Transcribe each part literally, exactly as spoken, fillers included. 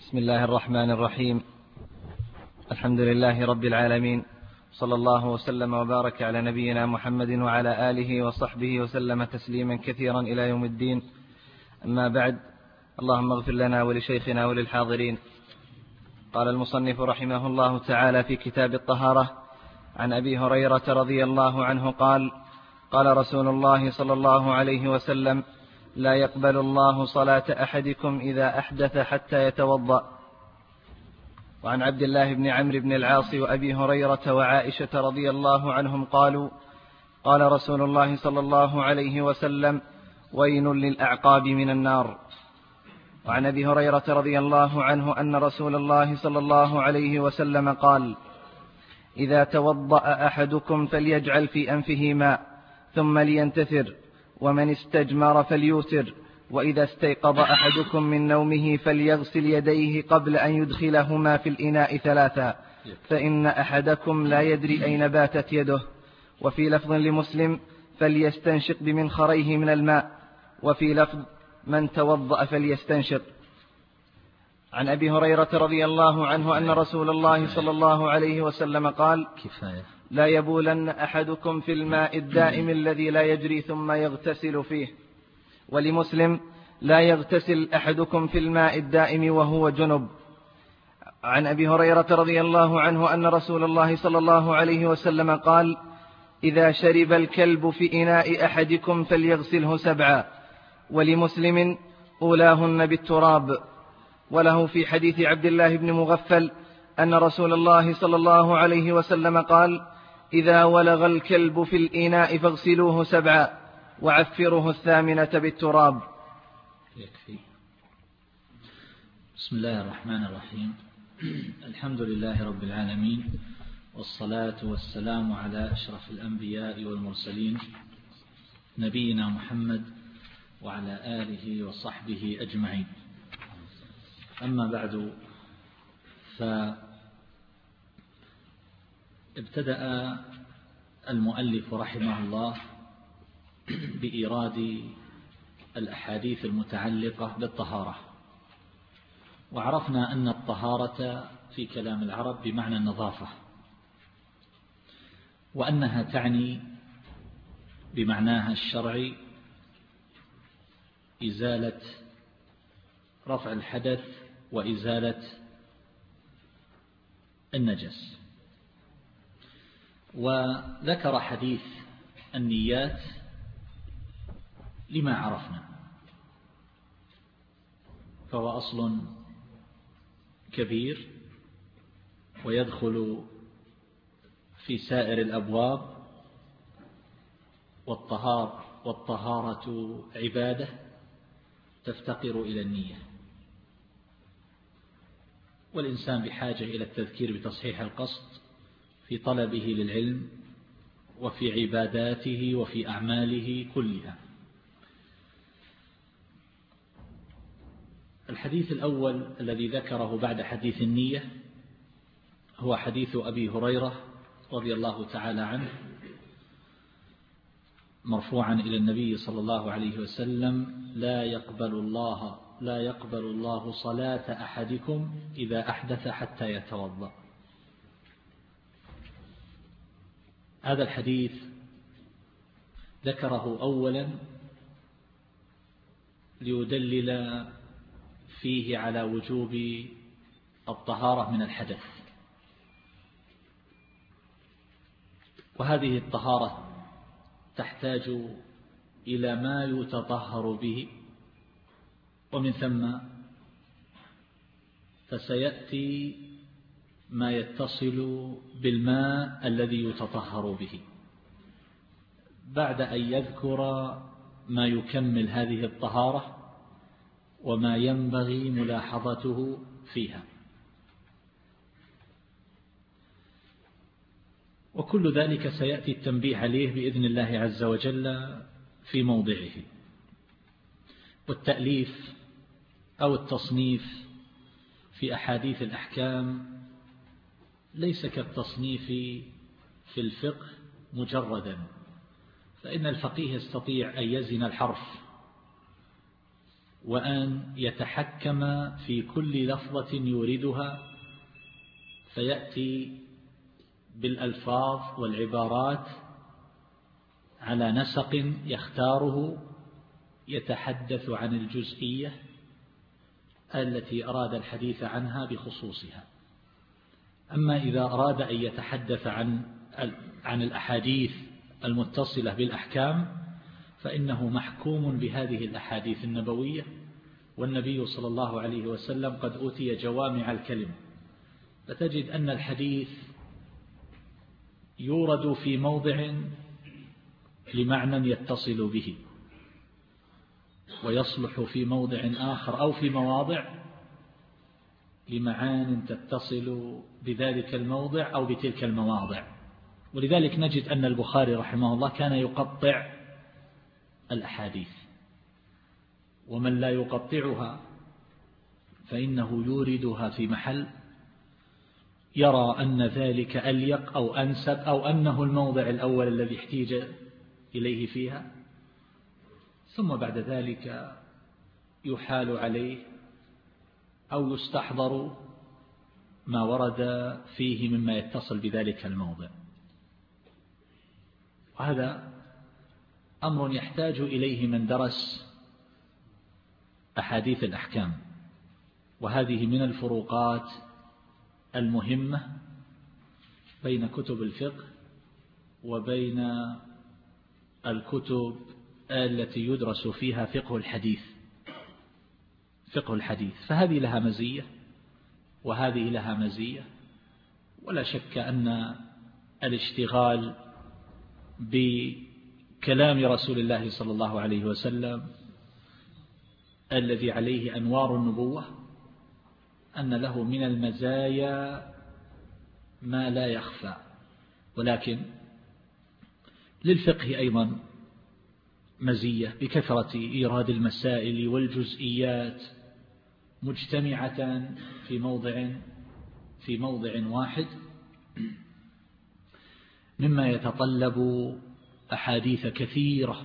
بسم الله الرحمن الرحيم. الحمد لله رب العالمين، صلى الله وسلم وبارك على نبينا محمد وعلى آله وصحبه وسلم تسليما كثيرا إلى يوم الدين. أما بعد، اللهم اغفر لنا ولشيخنا وللحاضرين. قال المصنف رحمه الله تعالى في كتاب الطهارة عن أبي هريرة رضي الله عنه قال: قال رسول الله صلى الله عليه وسلم: لا يقبل الله صلاة أحدكم إذا أحدث حتى يتوضأ. وعن عبد الله بن عمرو بن العاص وأبي هريرة وعائشة رضي الله عنهم قالوا: قال رسول الله صلى الله عليه وسلم: ويل للأعقاب من النار. وعن أبي هريرة رضي الله عنه أن رسول الله صلى الله عليه وسلم قال: إذا توضأ أحدكم فليجعل في أنفه ماء ثم لينتثر، ومن استجمر فليوتر، وإذا استيقظ أحدكم من نومه فليغسل يديه قبل أن يدخلهما في الإناء ثلاثا، فإن أحدكم لا يدري أين باتت يده. وفي لفظ لمسلم: فليستنشق بمنخريه من الماء. وفي لفظ: من توضأ فليستنشق. عن أبي هريرة رضي الله عنه أن رسول الله صلى الله عليه وسلم قال: كفاية. لا يبولن أحدكم في الماء الدائم الذي لا يجري ثم يغتسل فيه. ولمسلم: لا يغتسل أحدكم في الماء الدائم وهو جنب. عن أبي هريرة رضي الله عنه أن رسول الله صلى الله عليه وسلم قال: إذا شرب الكلب في إناء أحدكم فليغسله سبعا. ولمسلم: أولاهن بالتراب. وله في حديث عبد الله بن مغفل أن رسول الله صلى الله عليه وسلم قال: إذا ولغ الكلب في الإناء فاغسلوه سبعا وعفروه الثامنة بالتراب. يكفي. بسم الله الرحمن الرحيم. الحمد لله رب العالمين، والصلاة والسلام على أشرف الأنبياء والمرسلين، نبينا محمد وعلى آله وصحبه أجمعين. أما بعد، فابتدأ المؤلف رحمه الله بإيراد الأحاديث المتعلقة بالطهارة. وعرفنا أن الطهارة في كلام العرب بمعنى النظافة، وأنها تعني بمعناها الشرعي إزالة رفع الحدث وإزالة النجس. وذكر حديث النيات لما عرفنا، فهو أصل كبير ويدخل في سائر الأبواب. والطهار والطهارة عبادة تفتقر إلى النية، والإنسان بحاجة إلى التذكير بتصحيح القصد في طلبه للعلم وفي عباداته وفي أعماله كلها. الحديث الأول الذي ذكره بعد حديث النية هو حديث أبي هريرة رضي الله تعالى عنه، مرفوعا إلى النبي صلى الله عليه وسلم: لا يقبل الله لا يقبل الله صلاة أحدكم إذا أحدث حتى يتوضأ. هذا الحديث ذكره أولا ليدلل فيه على وجوب الطهارة من الحدث، وهذه الطهارة تحتاج إلى ما يتطهر به، ومن ثم فسيأتي ما يتصل بالماء الذي يتطهر به بعد أن يذكر ما يكمل هذه الطهارة وما ينبغي ملاحظته فيها. وكل ذلك سيأتي التنبيه عليه بإذن الله عز وجل في موضعه. والتأليف أو التصنيف في أحاديث الأحكام ليس كالتصنيف في الفقه مجردا، فإن الفقيه يستطيع أن يزن الحرف وأن يتحكم في كل لفظة يوردها فيأتي بالألفاظ والعبارات على نسق يختاره يتحدث عن الجزئية التي أراد الحديث عنها بخصوصها. أما إذا أراد أن يتحدث عن عن الأحاديث المتصلة بالأحكام فإنه محكوم بهذه الأحاديث النبوية، والنبي صلى الله عليه وسلم قد أوتي جوامع الكلم، فتجد أن الحديث يورد في موضع لمعنى يتصل به، ويصلح في موضع آخر أو في مواضع لمعان تتصل بذلك الموضع أو بتلك المواضع. ولذلك نجد أن البخاري رحمه الله كان يقطع الأحاديث، ومن لا يقطعها فإنه يوردها في محل يرى أن ذلك أليق أو أنسب أو أنه الموضع الأول الذي احتيج إليه فيها، ثم بعد ذلك يحال عليه أو يستحضر ما ورد فيه مما يتصل بذلك الموضع. وهذا أمر يحتاج إليه من درس أحاديث الأحكام، وهذه من الفروقات المهمة بين كتب الفقه وبين الكتب التي يدرس فيها فقه الحديث فقه الحديث فهذه لها مزية وهذه لها مزية، ولا شك أن الاشتغال بكلام رسول الله صلى الله عليه وسلم الذي عليه أنوار النبوة أن له من المزايا ما لا يخفى. ولكن للفقه أيضا مزية بكثرة إيراد المسائل والجزئيات مجتمعة في موضع في موضع واحد، مما يتطلب أحاديث كثيرة،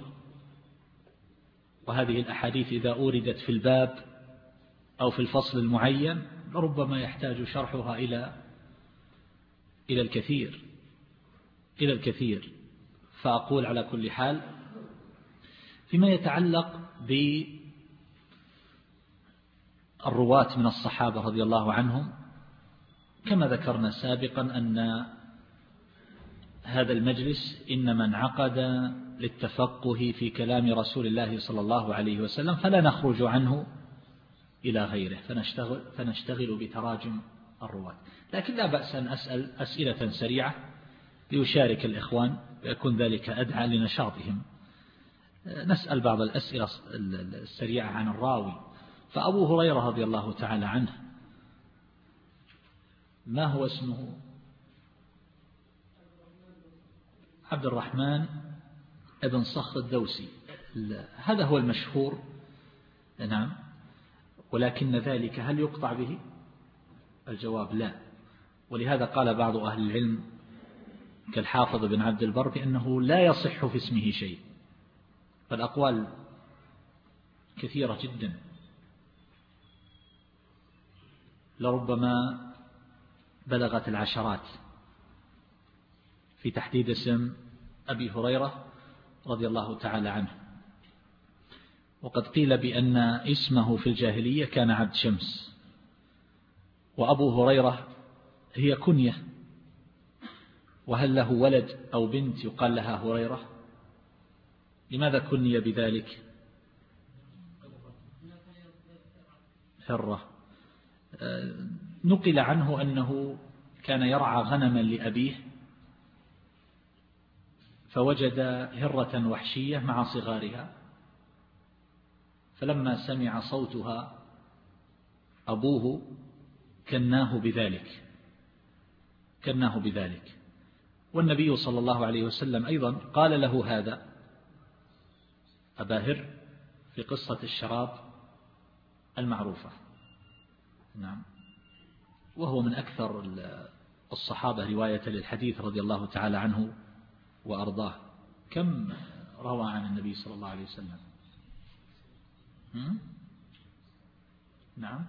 وهذه الأحاديث إذا أوردت في الباب أو في الفصل المعين ربما يحتاج شرحها إلى إلى الكثير إلى الكثير فأقول على كل حال فيما يتعلق بالرواة من الصحابة رضي الله عنهم، كما ذكرنا سابقا أن هذا المجلس إنما انعقد للتفقه في كلام رسول الله صلى الله عليه وسلم، فلا نخرج عنه إلى غيره فنشتغل, فنشتغل بتراجم الرواة. لكن لا بأس أن أسأل أسئلة سريعة ليشارك الإخوان ويكون ذلك أدعى لنشاطهم. نسأل بعض الأسئلة السريعة عن الراوي. فأبو هريرة رضي الله تعالى عنه ما هو اسمه؟ عبد الرحمن ابن صخر الدوسي، هذا هو المشهور. نعم، ولكن ذلك هل يقطع به؟ الجواب لا. ولهذا قال بعض أهل العلم كالحافظ بن عبد البر بأنه لا يصح في اسمه شيء، فالأقوال كثيرة جدا، لربما بلغت العشرات في تحديد اسم أبي هريرة رضي الله تعالى عنه. وقد قيل بأن اسمه في الجاهلية كان عبد شمس، وأبو هريرة هي كنية، وهل له ولد أو بنت يقال لها هريرة؟ لماذا كني بذلك؟ هرة. نقل عنه أنه كان يرعى غنما لأبيه فوجد هرة وحشية مع صغارها، فلما سمع صوتها أبوه كناه بذلك كناه بذلك والنبي صلى الله عليه وسلم أيضا قال له هذا أبا هر في قصة الشراب المعروفة. نعم، وهو من أكثر الصحابة رواية للحديث رضي الله تعالى عنه وأرضاه. كم روى عن النبي صلى الله عليه وسلم؟ نعم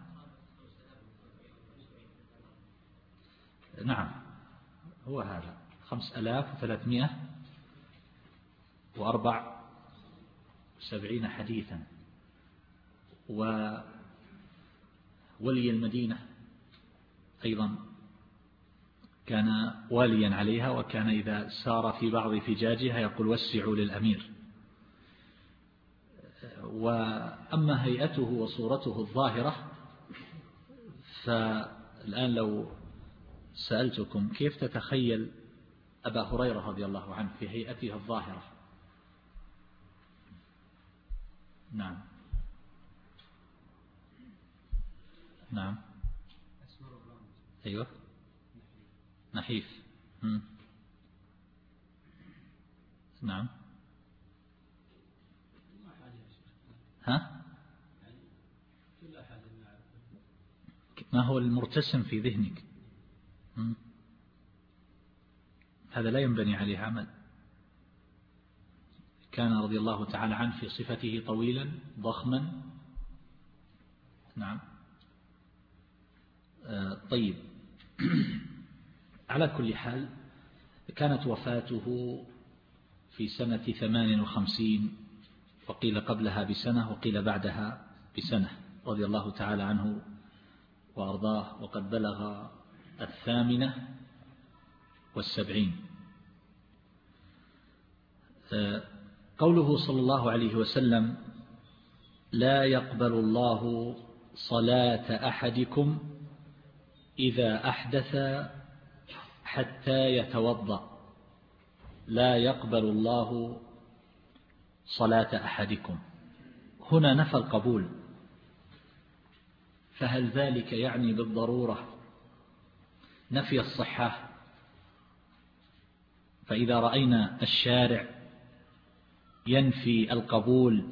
نعم هو هذا خمس ألاف وثلاثمائة وأربع وسبعين حديثا. وولي المدينة أيضا كان واليا عليها، وكان إذا سار في بعض فجاجها يقول وسعوا للأمير. وأما هيئته وصورته الظاهرة، فالآن لو سألتكم كيف تتخيل أبا هريرة رضي الله عنه في هيئته الظاهرة؟ نعم نعم أيوة نحيف. مم. نعم ها ما هو المرتسم في ذهنك؟ مم. هذا لا ينبني عليه عمل. كان رضي الله تعالى عنه في صفته طويلا ضخما. نعم آه طيب على كل حال كانت وفاته في سنة ثمان وخمسين، وقيل قبلها بسنة وقيل بعدها بسنة، رضي الله تعالى عنه وأرضاه، وقد بلغ الثامنة والسبعين. قوله صلى الله عليه وسلم لا يقبل الله صلاة أحدكم إذا أحدث حتى يتوضأ، لا يقبل الله صلاة أحدكم، هنا نفى القبول، فهل ذلك يعني بالضرورة نفي الصحة؟ فإذا رأينا الشارع ينفي القبول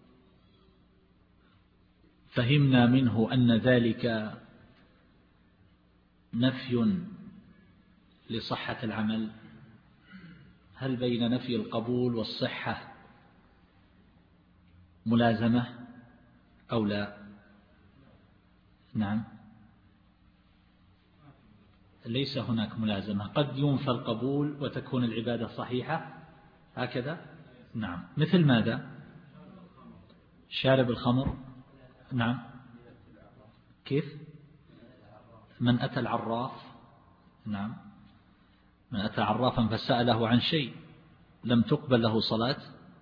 فهمنا منه أن ذلك نفي لصحة العمل. هل بين نفي القبول والصحة ملازمة أو لا؟ نعم ليس هناك ملازمة، قد ينفى القبول وتكون العبادة صحيحة هكذا. نعم مثل ماذا؟ شارب الخمر. نعم كيف؟ من أتى العراف. نعم من أتى عرافا فسأله عن شيء لم تقبل له صلاة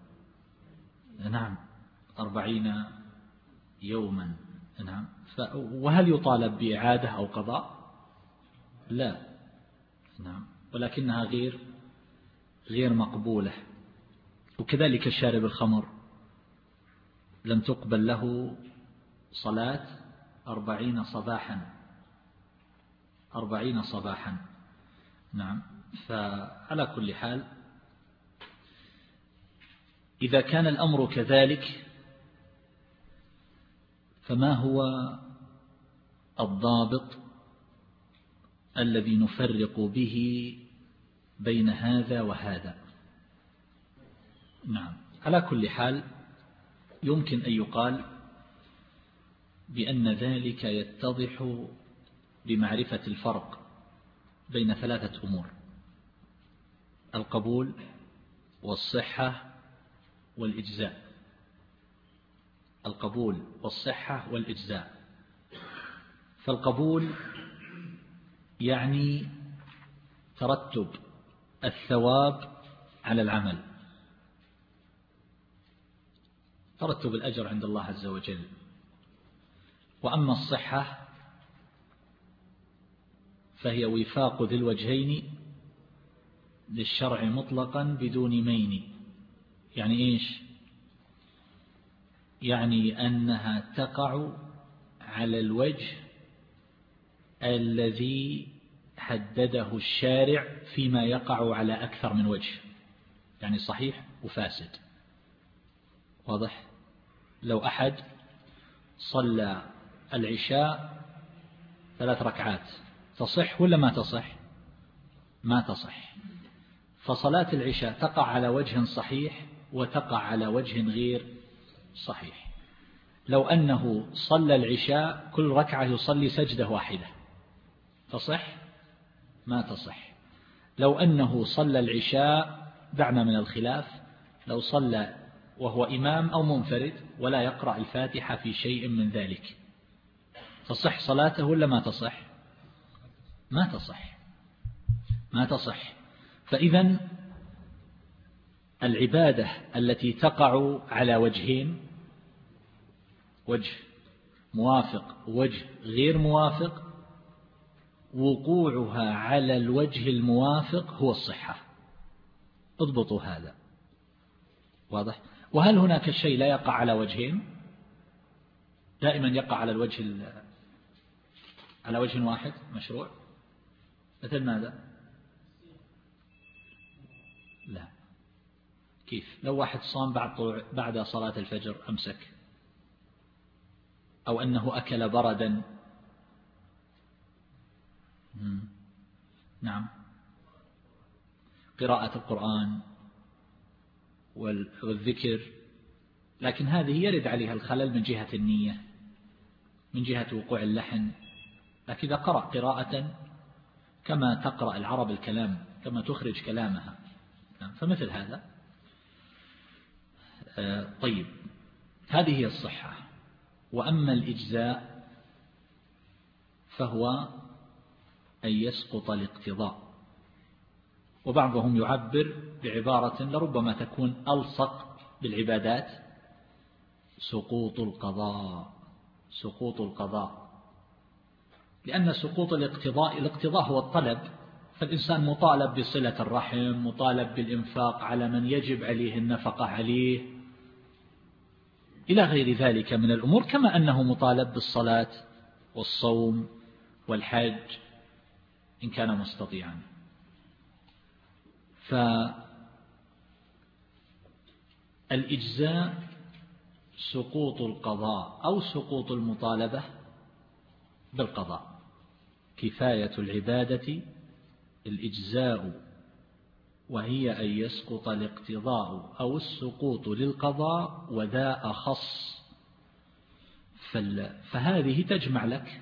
نعم أربعين يوما. نعم وهل يطالب بإعادة أو قضاء؟ لا. نعم ولكنها غير غير مقبولة. وكذلك شارب الخمر لم تقبل له صلاة أربعين صباحا أربعين صباحا. نعم فعلى كل حال إذا كان الأمر كذلك فما هو الضابط الذي نفرق به بين هذا وهذا؟ نعم على كل حال يمكن أن يقال بأن ذلك يتضح بمعرفة الفرق بين ثلاثة أمور: القبول والصحة والإجزاء. القبول والصحة والإجزاء. فالقبول يعني ترتب الثواب على العمل، ترتب الأجر عند الله عز وجل. وأما الصحة فهي وفاق ذي الوجهين للشرع مطلقا بدون مين. يعني إيش؟ يعني أنها تقع على الوجه الذي حدده الشارع فيما يقع على أكثر من وجه، يعني صحيح وفاسد. واضح؟ لو أحد صلى العشاء ثلاث ركعات تصح ولا ما تصح؟ ما تصح. فصلاة العشاء تقع على وجه صحيح وتقع على وجه غير صحيح. لو أنه صلى العشاء كل ركعة يصلي سجدة واحدة تصح؟ ما تصح. لو أنه صلى العشاء، دعنا من الخلاف، لو صلى وهو إمام أو منفرد ولا يقرأ الفاتحة في شيء من ذلك، تصح صلاته ولا ما تصح؟ ما تصح، ما تصح. فإذا العبادة التي تقع على وجهين، وجه موافق ووجه غير موافق، وقوعها على الوجه الموافق هو الصحة. اضبطوا هذا، واضح؟ وهل هناك شيء لا يقع على وجهين؟ دائما يقع على الوجه على وجه واحد مشروع، مثل ماذا؟ لا. كيف؟ لو واحد صام بعد بعد صلاة الفجر أمسك، أو أنه أكل بردا. نعم، قراءة القرآن والذكر، لكن هذه يرد عليها الخلل من جهة النية، من جهة وقوع اللحن. لكن إذا قرأ قراءة كما تقرأ العرب الكلام، كما تخرج كلامها، فمثل هذا. طيب، هذه هي الصحة. وأما الإجزاء فهو أن يسقط الاقتضاء، وبعضهم يعبر بعبارة لربما تكون ألصق بالعبادات: سقوط القضاء. سقوط القضاء، لأن سقوط الاقتضاء، الاقتضاء هو الطلب، فالإنسان مطالب بصلة الرحم، مطالب بالإنفاق على من يجب عليه النفقة عليه، إلى غير ذلك من الأمور، كما أنه مطالب بالصلاة والصوم والحج إن كان مستطيعا. فالإجزاء سقوط القضاء أو سقوط المطالبة بالقضاء. كفاية العبادة الإجزاء، وهي أن يسقط الاقتضاء أو السقوط للقضاء، وذا أخص. فهذه تجمع لك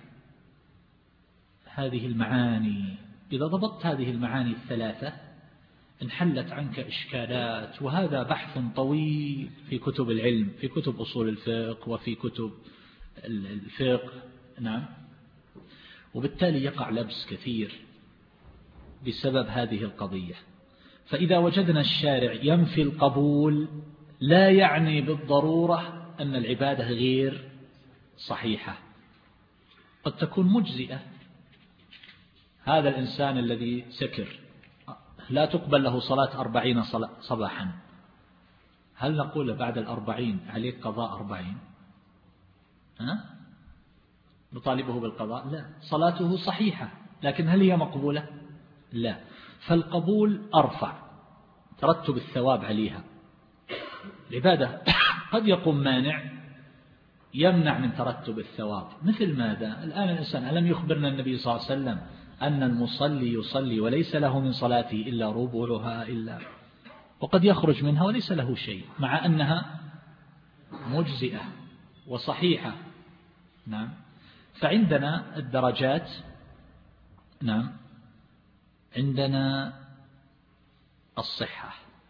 هذه المعاني. إذا ضبطت هذه المعاني الثلاثة انحلت عنك إشكالات، وهذا بحث طويل في كتب العلم، في كتب أصول الفقه وفي كتب الفقه. نعم. وبالتالي يقع لبس كثير بسبب هذه القضية. فإذا وجدنا الشارع ينفي القبول، لا يعني بالضرورة أن العبادة غير صحيحة، قد تكون مجزئة. هذا الإنسان الذي سكر لا تقبل له صلاة أربعين صباحا، هل نقول بعد الأربعين عليك قضاء أربعين؟ ها؟ نطالبه بالقضاء؟ لا، صلاته صحيحة، لكن هل هي مقبولة؟ لا. فالقبول أرفع، ترتب الثواب عليها. العبادة قد يقوم مانع يمنع من ترتب الثواب. مثل ماذا؟ الآن الإنسان، ألم يخبرنا النبي صلى الله عليه وسلم أن المصلي يصلي وليس له من صلاته إلا ربعها، إلا وقد يخرج منها وليس له شيء، مع أنها مجزئة وصحيحة. نعم. فعندنا الدرجات. نعم. عندنا الصحة،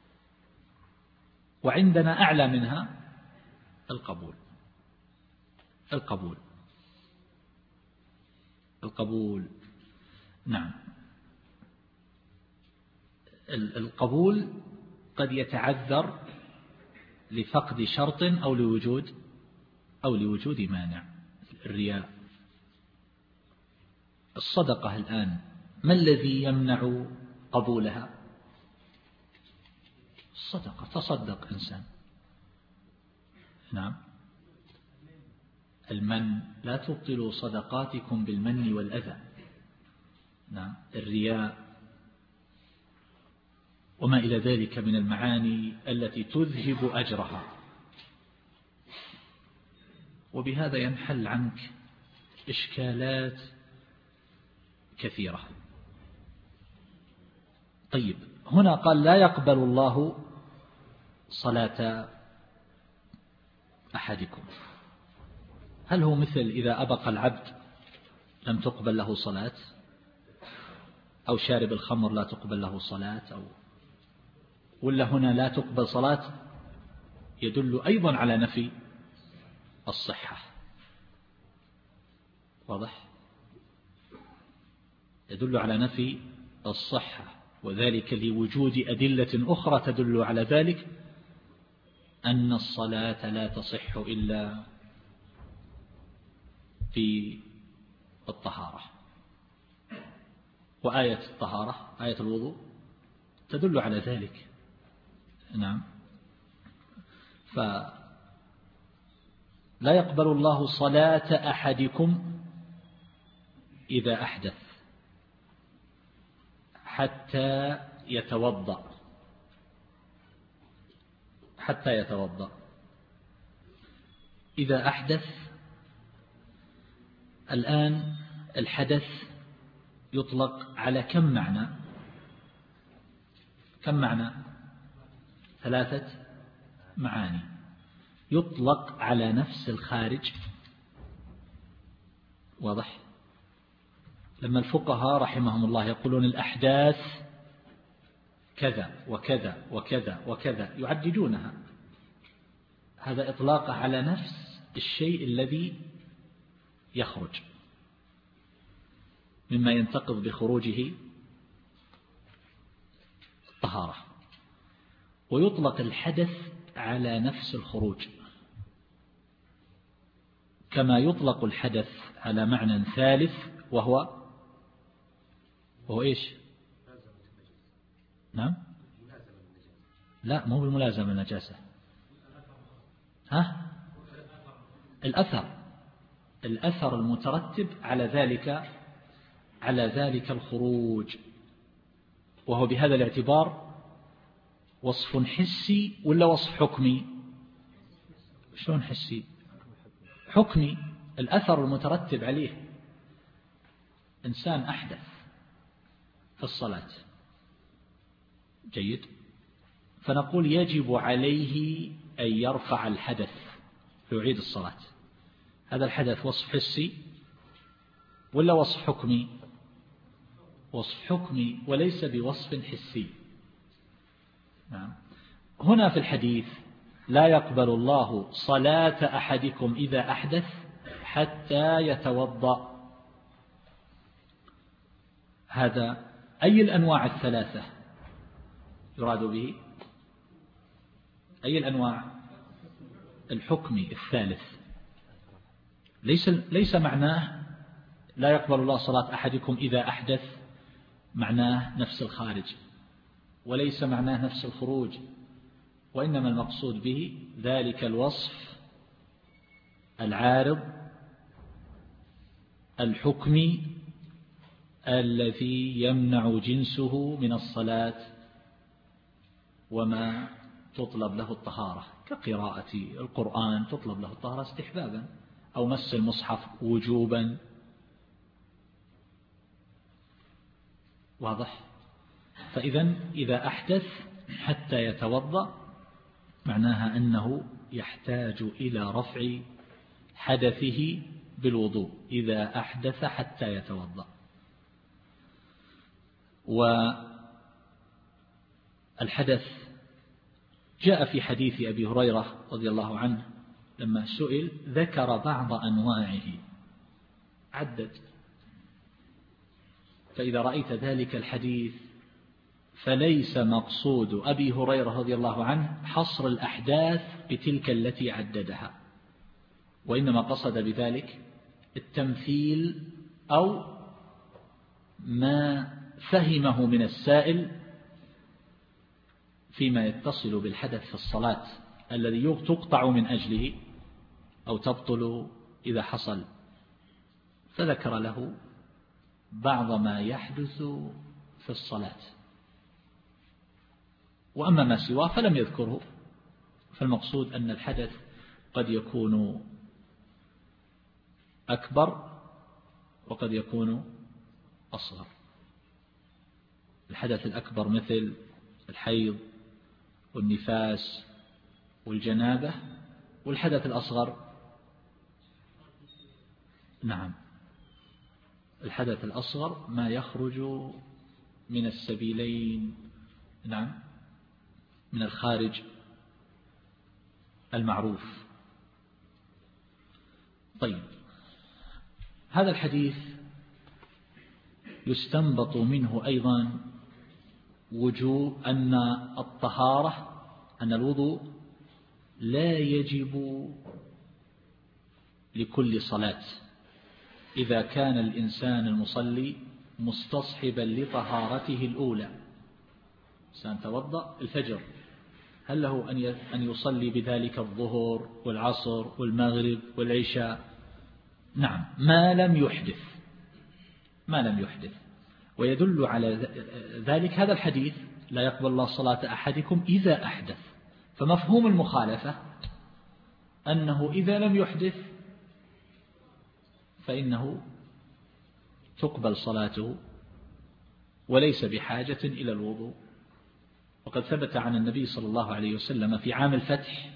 وعندنا أعلى منها القبول. القبول القبول نعم. القبول قد يتعذر لفقد شرط أو لوجود أو لوجود مانع. الرياء. الصدقة الآن ما الذي يمنع قبولها؟ الصدقة. تصدق إنسان. نعم. المن، لا تبطلوا صدقاتكم بالمن والأذى. نعم. الرياء وما إلى ذلك من المعاني التي تذهب أجرها. وبهذا ينحل عنك إشكالات كثيرة. طيب، هنا قال لا يقبل الله صلاة أحدكم. هل هو مثل إذا أبق العبد لم تقبل له صلاة، أو شارب الخمر لا تقبل له صلاة، أو ولا هنا لا تقبل صلاة يدل أيضا على نفي الصحة؟ واضح؟ يدل على نفي الصحة، وذلك لوجود أدلة أخرى تدل على ذلك، أن الصلاة لا تصح إلا في الطهارة. وآية الطهارة آية الوضوء تدل على ذلك. نعم. فلا يقبل الله صلاة أحدكم إذا أحدث حتى يتوضأ حتى يتوضأ إذا أحدث. الآن الحدث يطلق على كم معنى؟ كم معنى؟ ثلاثة معاني. يطلق على نفس الخارج. واضح؟ لما الفقهاء رحمهم الله يقولون الأحداث كذا وكذا وكذا وكذا يعددونها، هذا إطلاق على نفس الشيء الذي يخرج مما ينتقض بخروجه الطهارة. ويطلق الحدث على نفس الخروج، كما يطلق الحدث على معنى ثالث وهو وهو إيش؟ نعم؟ لا، مو بالملازمة النجاسة. ها؟ الأثر الأثر المترتب على ذلك على ذلك الخروج، وهو بهذا الاعتبار وصف حسي ولا وصف حكمي؟ شلون حسي؟ حكمي. الأثر المترتب عليه، إنسان أحدث في الصلاة، جيد، فنقول يجب عليه أن يرفع الحدث فيعيد الصلاة. هذا الحدث وصف حسي ولا وصف حكمي؟ وصف حكمي وليس بوصف حسي. نعم. هنا في الحديث لا يقبل الله صلاة أحدكم إذا أحدث حتى يتوضأ. هذا أي الأنواع الثلاثة يراد به؟ أي الأنواع؟ الحكمي الثالث. ليس ليس معناه لا يقبل الله صلاة أحدكم إذا أحدث معناه نفس الخارج، وليس معناه نفس الخروج، وإنما المقصود به ذلك الوصف العارض الحكمي الذي يمنع جنسه من الصلاة وما تطلب له الطهارة، كقراءة القرآن تطلب له الطهارة استحبابا، أو مس المصحف وجوبا. واضح؟ فإذا إذا أحدث حتى يتوضأ معناها أنه يحتاج إلى رفع حدثه بالوضوء إذا أحدث حتى يتوضأ. والحدث جاء في حديث أبي هريرة رضي الله عنه لما سئل ذكر بعض أنواعه عدد. فإذا رأيت ذلك الحديث فليس مقصود أبي هريرة رضي الله عنه حصر الأحداث بتلك التي عددها، وإنما قصد بذلك التمثيل أو ما فهمه من السائل فيما يتصل بالحدث في الصلاة الذي تقطع من أجله أو تبطل إذا حصل، فذكر له بعض ما يحدث في الصلاة. وأما ما سواه فلم يذكره. فالمقصود أن الحدث قد يكون أكبر وقد يكون أصغر. الحدث الأكبر مثل الحيض والنفاس والجنابة، والحدث الأصغر نعم، الحدث الأصغر ما يخرج من السبيلين، نعم، من الخارج المعروف. طيب، هذا الحديث يستنبط منه أيضا وجوب أن الطهارة، أن الوضوء لا يجب لكل صلاة إذا كان الإنسان المصلي مستصحبا لطهارته الأولى. سنتوضأ الفجر، هل له أن يصلي بذلك الظهر والعصر والمغرب والعشاء؟ نعم، ما لم يحدث، ما لم يحدث. ويدل على ذلك هذا الحديث: لا يقبل الله صلاة أحدكم إذا أحدث. فمفهوم المخالفة أنه إذا لم يحدث فإنه تقبل صلاته وليس بحاجة إلى الوضوء. وقد ثبت عن النبي صلى الله عليه وسلم في عام الفتح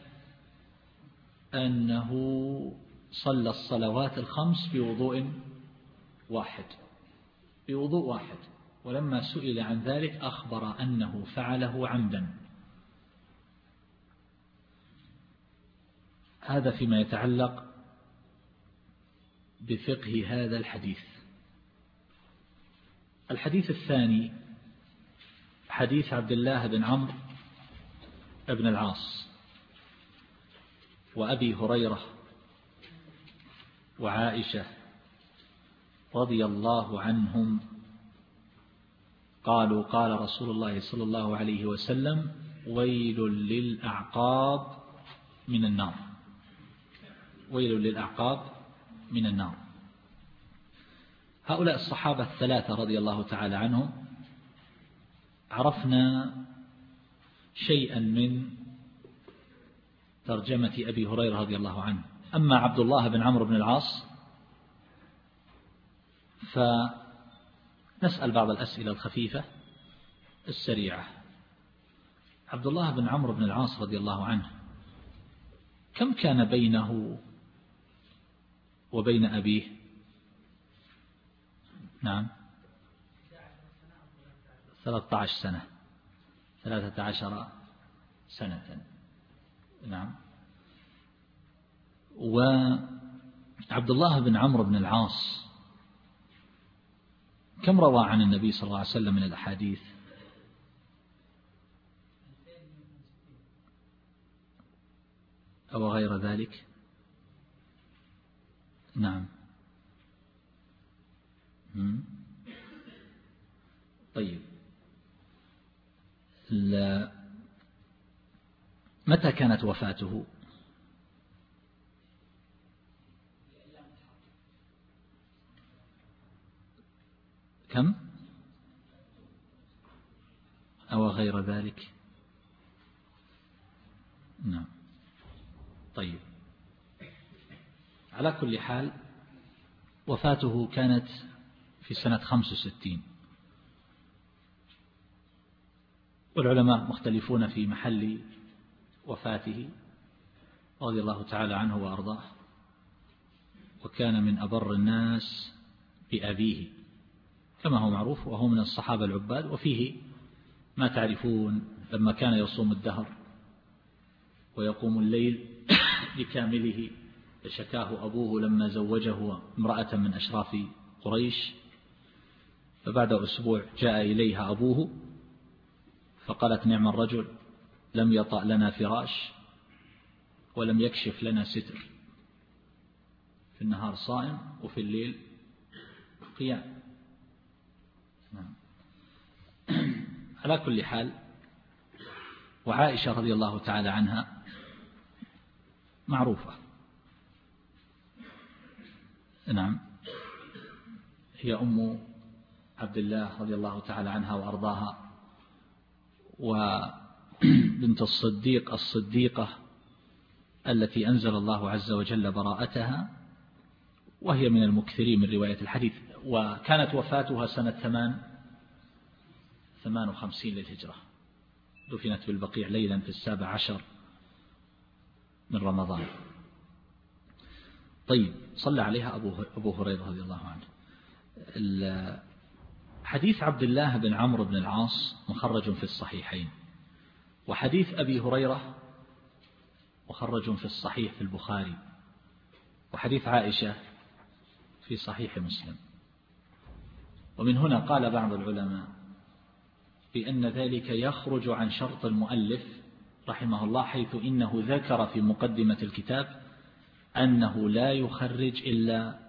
أنه صلى الصلوات الخمس بوضوء واحد، بوضوء واحد، ولما سئل عن ذلك أخبر أنه فعله عمدا. هذا فيما يتعلق بفقه هذا الحديث. الحديث الثاني حديث عبد الله بن عمرو بن العاص وأبي هريرة وعائشة رضي الله عنهم قالوا: قال رسول الله صلى الله عليه وسلم: ويل للأعقاب من النار، ويل للأعقاب من النار. هؤلاء الصحابة الثلاثة رضي الله تعالى عنهم عرفنا شيئا من ترجمة أبي هريرة رضي الله عنه. أما عبد الله بن عمرو بن العاص فنسأل بعض الأسئلة الخفيفة السريعة. عبد الله بن عمرو بن العاص رضي الله عنه كم كان بينه وبين أبيه؟ نعم، ثلاثة عشر سنة، ثلاثة عشر سنة. نعم. وعبد الله بن عمرو بن العاص كم روى عن النبي صلى الله عليه وسلم من الأحاديث؟ أو غير ذلك؟ نعم. طيب، متى كانت وفاته؟ كم؟ أو غير ذلك؟ نعم. طيب، على كل حال وفاته كانت في سنة خمس وستين، والعلماء مختلفون في محل وفاته رضي الله تعالى عنه وأرضاه. وكان من أبر الناس بأبيه كما هو معروف، وهو من الصحابة العباد. وفيه ما تعرفون: لما كان يصوم الدهر ويقوم الليل بكامله شكاه أبوه لما زوجه امرأة من أشراف قريش، فبعد أسبوع جاء إليها أبوه فقالت: نعم الرجل، لم يطأ لنا فراش ولم يكشف لنا ستر، في النهار صائم وفي الليل قيام. نعم. على كل حال، وعائشة رضي الله تعالى عنها معروفة. نعم، هي أم عبد الله رضي الله تعالى عنها وأرضاها، وبنت الصديق الصديقة التي أنزل الله عز وجل براءتها، وهي من المكثرين من رواية الحديث. وكانت وفاتها سنة ثمان ثمان وخمسين للهجرة، دفنت بالبقيع ليلا في السابع عشر من رمضان. طيب صلى عليها أبو هريرة رضي الله عنه. حديث عبد الله بن عمرو بن العاص مخرج في الصحيحين، وحديث أبي هريرة مخرج في الصحيح في البخاري، وحديث عائشة في صحيح مسلم. ومن هنا قال بعض العلماء بأن ذلك يخرج عن شرط المؤلف رحمه الله، حيث إنه ذكر في مقدمة الكتاب أنه لا يخرج إلا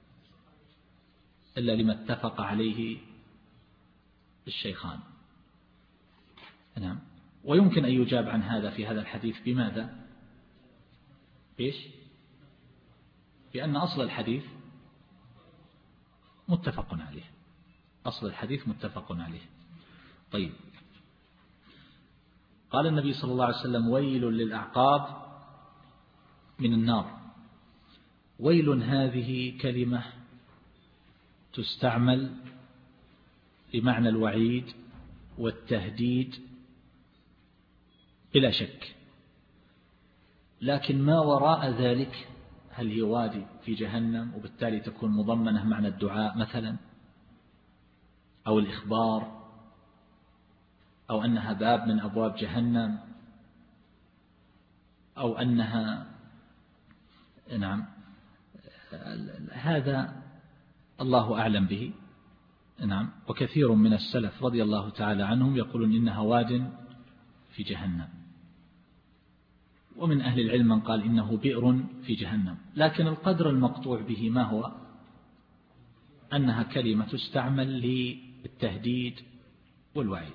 إلا لما اتفق عليه الشيخان. نعم. ويمكن أن يجاب عن هذا في هذا الحديث بماذا؟ إيش؟ بأن أصل الحديث متفق عليه، أصل الحديث متفق عليه. طيب، قال النبي صلى الله عليه وسلم: ويل للأعقاب من النار. ويل هذه كلمة تستعمل بمعنى الوعيد والتهديد بلا شك، لكن ما وراء ذلك هل هي وادي في جهنم وبالتالي تكون مضمنة معنى الدعاء مثلا، أو الإخبار، أو أنها باب من أبواب جهنم، أو أنها نعم هذا الله أعلم به. نعم. وكثير من السلف رضي الله تعالى عنهم يقولون إنها واد في جهنم، ومن أهل العلم من قال إنه بئر في جهنم. لكن القدر المقطوع به ما هو؟ أنها كلمة تستعمل للتهديد والوعيد،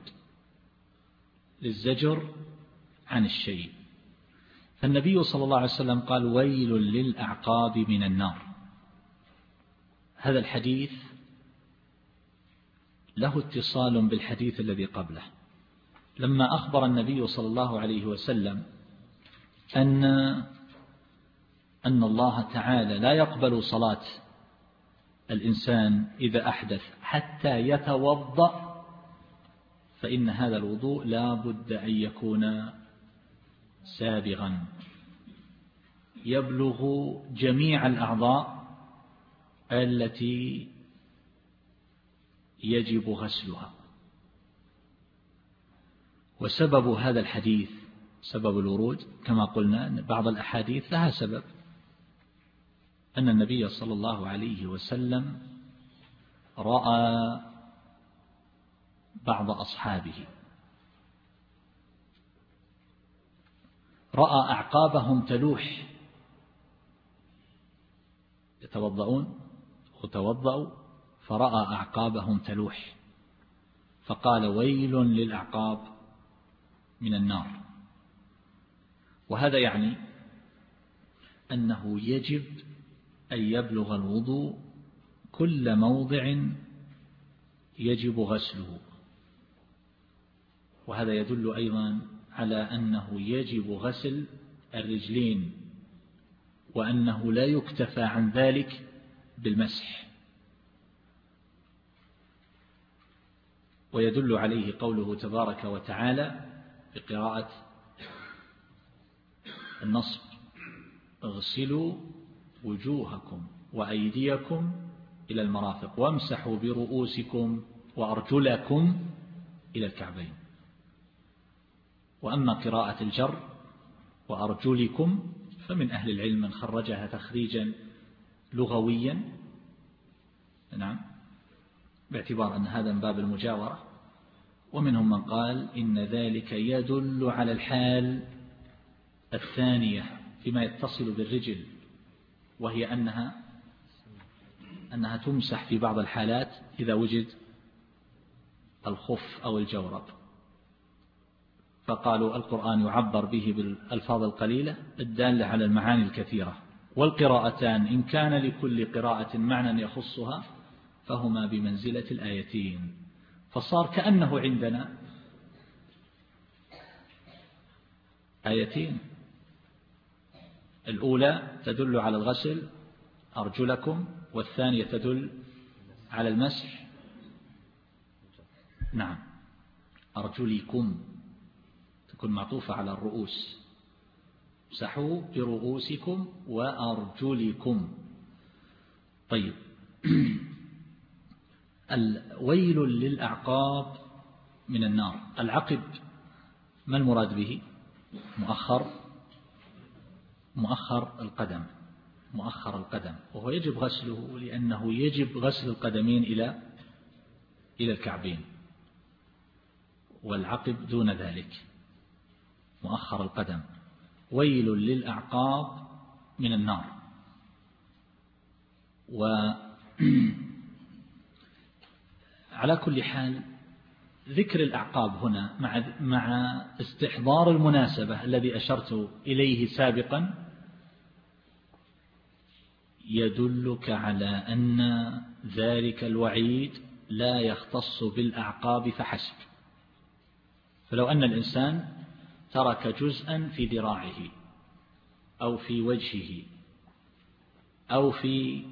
للزجر عن الشيء. فالنبي صلى الله عليه وسلم قال: ويل للأعقاب من النار. هذا الحديث له اتصال بالحديث الذي قبله، لما أخبر النبي صلى الله عليه وسلم أن أن الله تعالى لا يقبل صلاة الإنسان إذا أحدث حتى يتوضأ، فإن هذا الوضوء لا بد أن يكون سابغا يبلغ جميع الأعضاء التي يجب غسلها. وسبب هذا الحديث، سبب الورود كما قلنا أن بعض الأحاديث لها سبب، أن النبي صلى الله عليه وسلم رأى بعض أصحابه رأى أعقابهم تلوح، يتوضؤون وتوضأوا فرأى أعقابهم تلوح، فقال: ويل للأعقاب من النار. وهذا يعني أنه يجب أن يبلغ الوضوء كل موضع يجب غسله. وهذا يدل أيضا على أنه يجب غسل الرجلين، وأنه لا يكتفى عن ذلك بالمسح. ويدل عليه قوله تبارك وتعالى بقراءة النصب: اغسلوا وجوهكم وأيديكم إلى المرافق وامسحوا برؤوسكم وأرجلكم إلى الكعبين. وأما قراءة الجر وأرجلكم فمن أهل العلم من خرجها تخريجا لغويا، نعم، باعتبار أن هذا من باب المجاورة. ومنهم من قال إن ذلك يدل على الحال الثانية فيما يتصل بالرجل، وهي أنها أنها تمسح في بعض الحالات إذا وجد الخف أو الجورب. فقالوا القرآن يعبر به بالألفاظ القليلة الدالة على المعاني الكثيرة، والقراءتان إن كان لكل قراءة معنى يخصها فهما بمنزلة الآيتين. فصار كأنه عندنا آيتين، الأولى تدل على الغسل أرجلكم، والثانية تدل على المسح، نعم، أرجلكم تكون معطوفة على الرؤوس، امسحوا برؤوسكم وأرجلكم. طيب. الويل للأعقاب من النار. العقب ما المراد به؟ مؤخر مؤخر القدم مؤخر القدم وهو يجب غسله، لأنه يجب غسل القدمين إلى إلى الكعبين، والعقب دون ذلك مؤخر القدم. ويل للأعقاب من النار. وعلى كل حال ذكر الأعقاب هنا مع مع استحضار المناسبة الذي أشرت إليه سابقا يدلك على أن ذلك الوعيد لا يختص بالأعقاب فحسب. فلو أن الإنسان ترك جزءا في ذراعه أو في وجهه أو في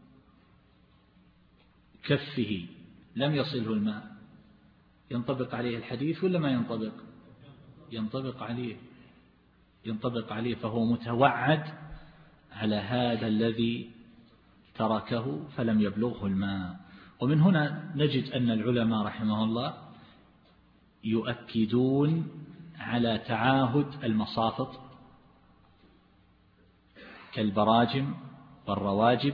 كفه لم يصله الماء، ينطبق عليه الحديث ولا ما ينطبق؟ ينطبق عليه ينطبق عليه فهو متوعد على هذا الذي تركه فلم يبلغه الماء. ومن هنا نجد أن العلماء رحمه الله يؤكدون على تعاهد المصافط كالبراجم والرواجب،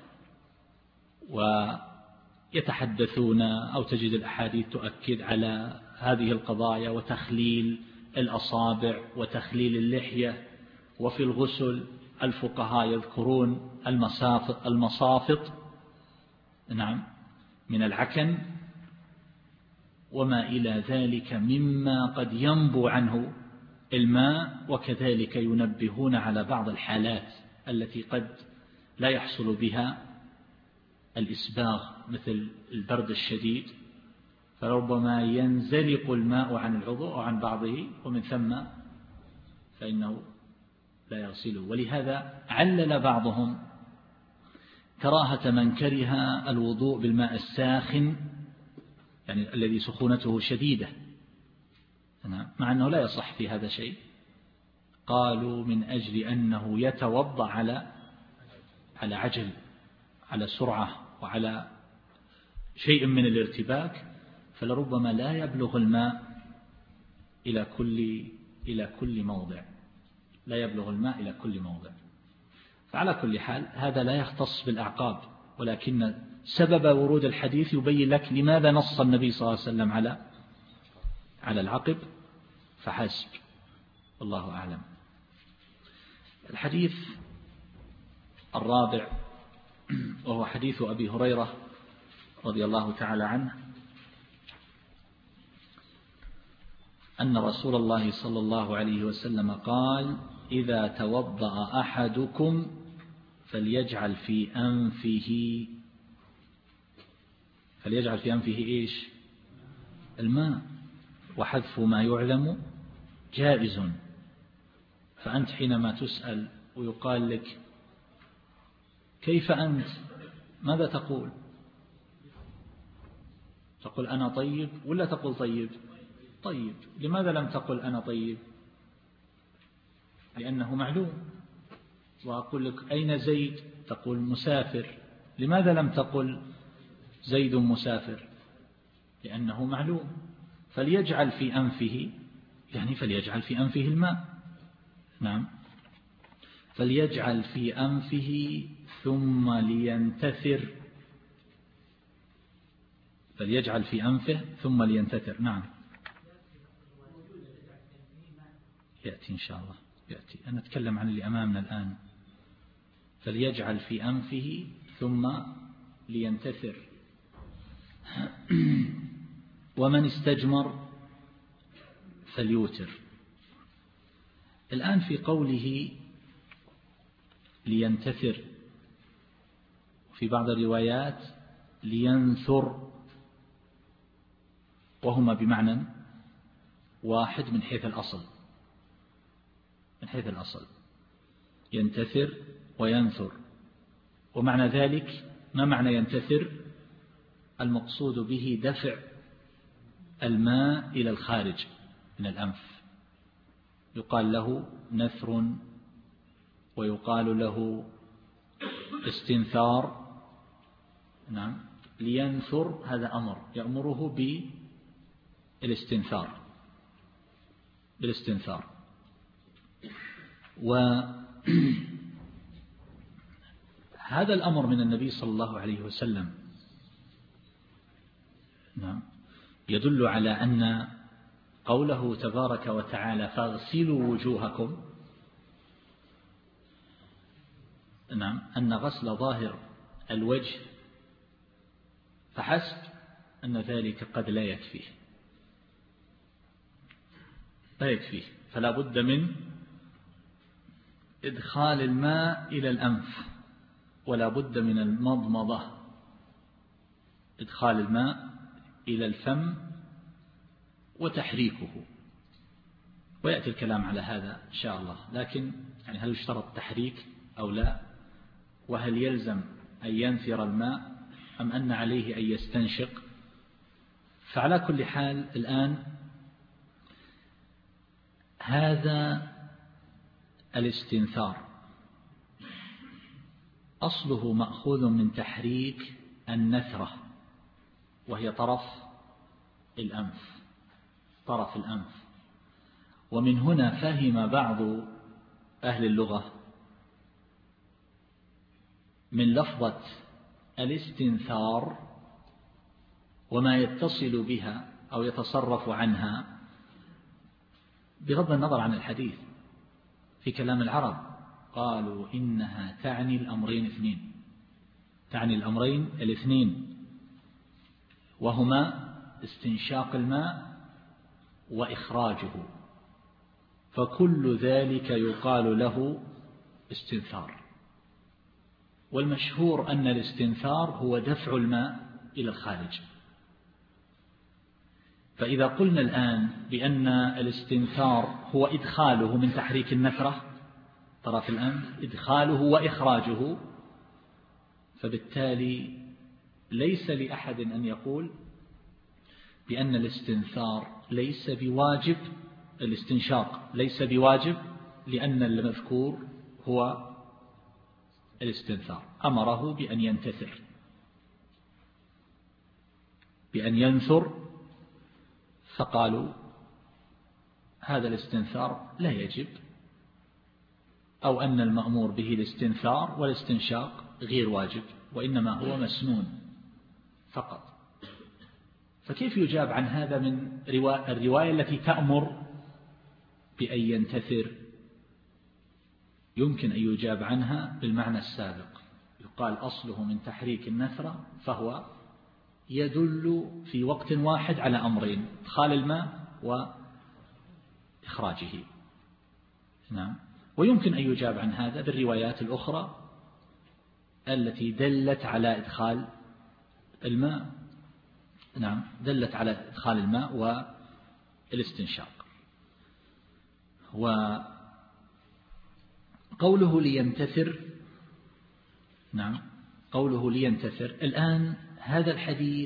ويتحدثون أو تجد الأحاديث تؤكد على هذه القضايا وتخليل الأصابع وتخليل اللحية. وفي الغسل الفقهاء يذكرون المصافط المصافط نعم من العكن وما إلى ذلك مما قد ينبو عنه الماء، وكذلك ينبهون على بعض الحالات التي قد لا يحصل بها الإسباغ مثل البرد الشديد، فربما ينزلق الماء عن العضو أو عن بعضه ومن ثم فإنه لا يغسله. ولهذا علل بعضهم كراهة من كره الوضوء بالماء الساخن، يعني الذي سخونته شديدة، مع أنه لا يصح في هذا شيء. قالوا من أجل أنه يتوضأ على على عجل، على سرعة، وعلى شيء من الارتباك، فلربما لا يبلغ الماء إلى كل إلى كل موضع لا يبلغ الماء إلى كل موضع. فعلى كل حال هذا لا يختص بالأعقاب، ولكن سبب ورود الحديث يبين لك لماذا نص النبي صلى الله عليه وسلم على على العقب فحسب. الله أعلم. الحديث الرابع وهو حديث أبي هريرة رضي الله تعالى عنه أن رسول الله صلى الله عليه وسلم قال: إذا توضأ أحدكم فليجعل في أنفه فليجعل في أنفه إيش؟ الماء، وحذف ما يعلم جائز. فأنت حينما تسأل ويقال لك كيف أنت، ماذا تقول؟ تقول أنا طيب ولا تقول طيب؟ طيب. لماذا لم تقل أنا طيب؟ لأنه معلوم. وأقول لك أين زيد؟ تقول مسافر. لماذا لم تقل زيد مسافر؟ لأنه معلوم. فليجعل في أنفه، يعني فليجعل في أنفه الماء. نعم. فليجعل في أنفه ثم لينتثر فليجعل في أنفه ثم لينتثر. نعم، يأتي إن شاء الله يأتي. أنا أتكلم عن اللي أمامنا الآن. فليجعل في أنفه ثم لينتثر. ومن استجمر فليوتر. الآن في قوله لينتثر، في بعض الروايات لينثر، وهما بمعنى واحد من حيث الأصل من حيث الأصل ينتثر وينثر. ومعنى ذلك، ما معنى ينتثر؟ المقصود به دفع الماء إلى الخارج من الأنف، يقال له نثر ويقال له استنثار نعم لينثر هذا أمر يأمره بالاستنثار بالاستنثار وهذا الأمر من النبي صلى الله عليه وسلم نعم يدل على أن قوله تبارك وتعالى فاغسلوا وجوهكم نعم أن غسل ظاهر الوجه فحسب أن ذلك قد لا يكفيه لا يكفيه فلا بد من إدخال الماء إلى الأنف ولا بد من المضمضة إدخال الماء إلى الفم وتحريكه ويأتي الكلام على هذا إن شاء الله لكن يعني هل يشترط تحريك أو لا وهل يلزم أن ينثر الماء أم أن عليه أن يستنشق فعلى كل حال الآن هذا الاستنثار أصله مأخوذ من تحريك النثرة وهي طرف الأنف طرف الأنف ومن هنا فهم بعض أهل اللغة من لفظة الاستنثار وما يتصل بها أو يتصرف عنها بغض النظر عن الحديث في كلام العرب قالوا إنها تعني الأمرين اثنين تعني الأمرين الاثنين وهما استنشاق الماء وإخراجه فكل ذلك يقال له استنثار والمشهور أن الاستنثار هو دفع الماء إلى الخارج فإذا قلنا الآن بأن الاستنثار هو إدخاله من تحريك النثرة طرف الأنف إدخاله وإخراجه فبالتالي ليس لأحد أن يقول بأن الاستنثار ليس بواجب الاستنشاق ليس بواجب لأن المذكور هو الاستنثار أمره بأن ينتثر بأن ينثر فقالوا هذا الاستنثار لا يجب أو أن المأمور به الاستنثار والاستنشاق غير واجب وإنما هو مسنون فقط فكيف يجاب عن هذا من الرواية التي تأمر بأن ينتثر يمكن أن يجاب عنها بالمعنى السابق يقال أصله من تحريك النثرة فهو يدل في وقت واحد على أمرين إدخال الماء وإخراجه نعم ويمكن أن يجاب عن هذا بالروايات الأخرى التي دلت على إدخال الماء نعم دلت على إدخال الماء والاستنشاق وقوله لينتثر نعم قوله لينتثر الآن هذا الحديث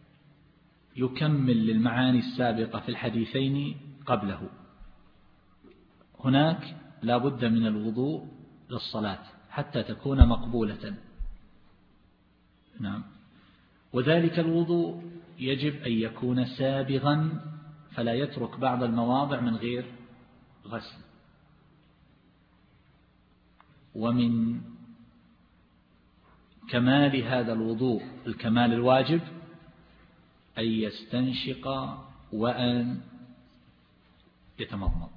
يكمل للمعاني السابقة في الحديثين قبله هناك لا بد من الوضوء للصلاة حتى تكون مقبولة نعم وذلك الوضوء يجب أن يكون سابغا فلا يترك بعض المواضع من غير غسل ومن كمال هذا الوضوء الكمال الواجب أن يستنشق وأن يتمضمض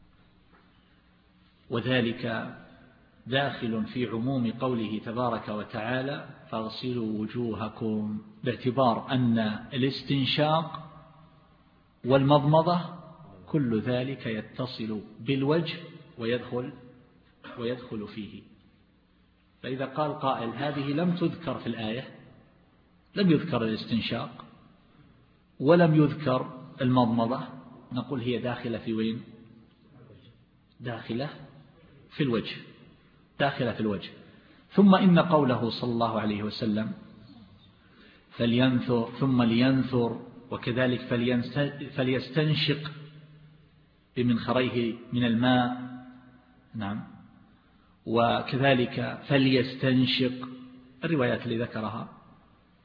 وذلك داخل في عموم قوله تبارك وتعالى فاغسلوا وجوهكم باعتبار أن الاستنشاق والمضمضة كل ذلك يتصل بالوجه ويدخل ويدخل فيه فإذا قال قائل هذه لم تذكر في الآية لم يذكر الاستنشاق ولم يذكر المضمضة نقول هي داخلة في وين داخلة في الوجه داخلة في الوجه ثم إن قوله صلى الله عليه وسلم فلينثر ثم لينثر وكذلك فليستنشق بمنخريه من الماء نعم وكذلك فليستنشق الروايات اللي ذكرها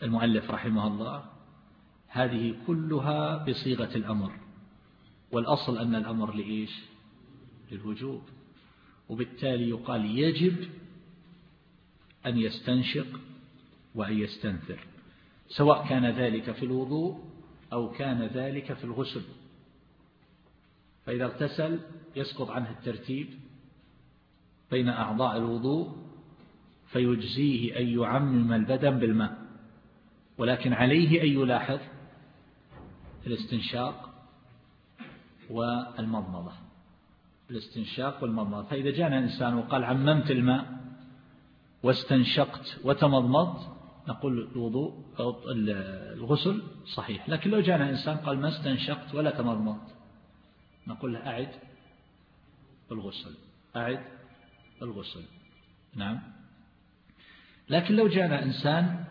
المؤلف رحمه الله هذه كلها بصيغة الأمر، والأصل أن الأمر لإيش؟ للوجوب، وبالتالي يقال يجب أن يستنشق وأن يستنثر، سواء كان ذلك في الوضوء أو كان ذلك في الغسل. فإذا اغتسل يسقط عنه الترتيب بين أعضاء الوضوء فيجزيه أن يعمم البدن بالماء، ولكن عليه أن يلاحظ الاستنشاق والمضمضة، الاستنشاق والمضمضة. فإذا جاءنا إنسان وقال عممت الماء واستنشقت وتمضمضت نقول الوضوء أو الغسل صحيح، لكن لو جاءنا إنسان قال ما استنشقت ولا تمضمضت نقول له أعد الغسل، أعد الغسل. نعم. لكن لو جاءنا إنسان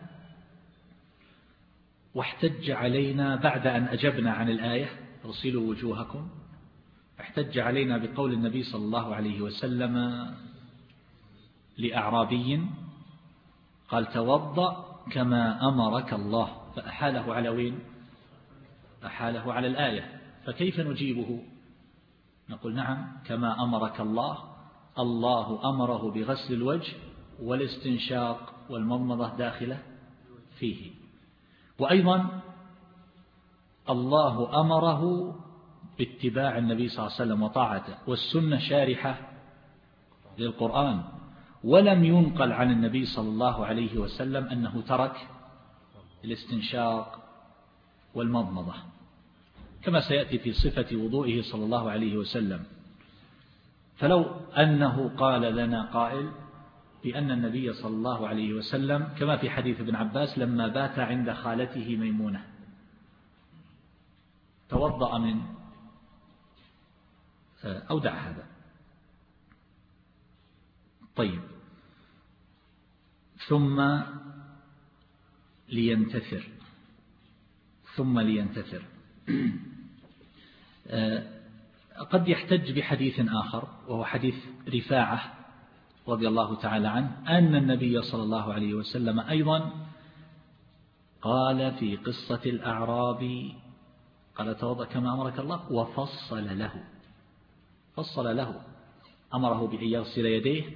واحتج علينا بعد أن أجبنا عن الآية اغسلوا وجوهكم، احتج علينا بقول النبي صلى الله عليه وسلم لأعرابي قال توضأ كما أمرك الله، فأحاله على وين؟ أحاله على الآية. فكيف نجيبه؟ نقول نعم كما أمرك الله، الله أمره بغسل الوجه والاستنشاق والمضمضة داخلة فيه، وأيضا الله أمره باتباع النبي صلى الله عليه وسلم وطاعته، والسنة شارحة للقرآن، ولم ينقل عن النبي صلى الله عليه وسلم أنه ترك الاستنشاق والمضمضة، كما سيأتي في صفة وضوئه صلى الله عليه وسلم. فلو أنه قال لنا قائل بأن النبي صلى الله عليه وسلم كما في حديث ابن عباس لما بات عند خالته ميمونة توضأ من أو دع هذا. طيب، ثم لينتثر ثم لينتثر قد يحتج بحديث آخر وهو حديث رفاعة رضي الله تعالى عنه أن النبي صلى الله عليه وسلم أيضا قال في قصة الأعرابي قال توضأ كما أمرك الله وفصل له، فصل له أمره بأن يغسل يديه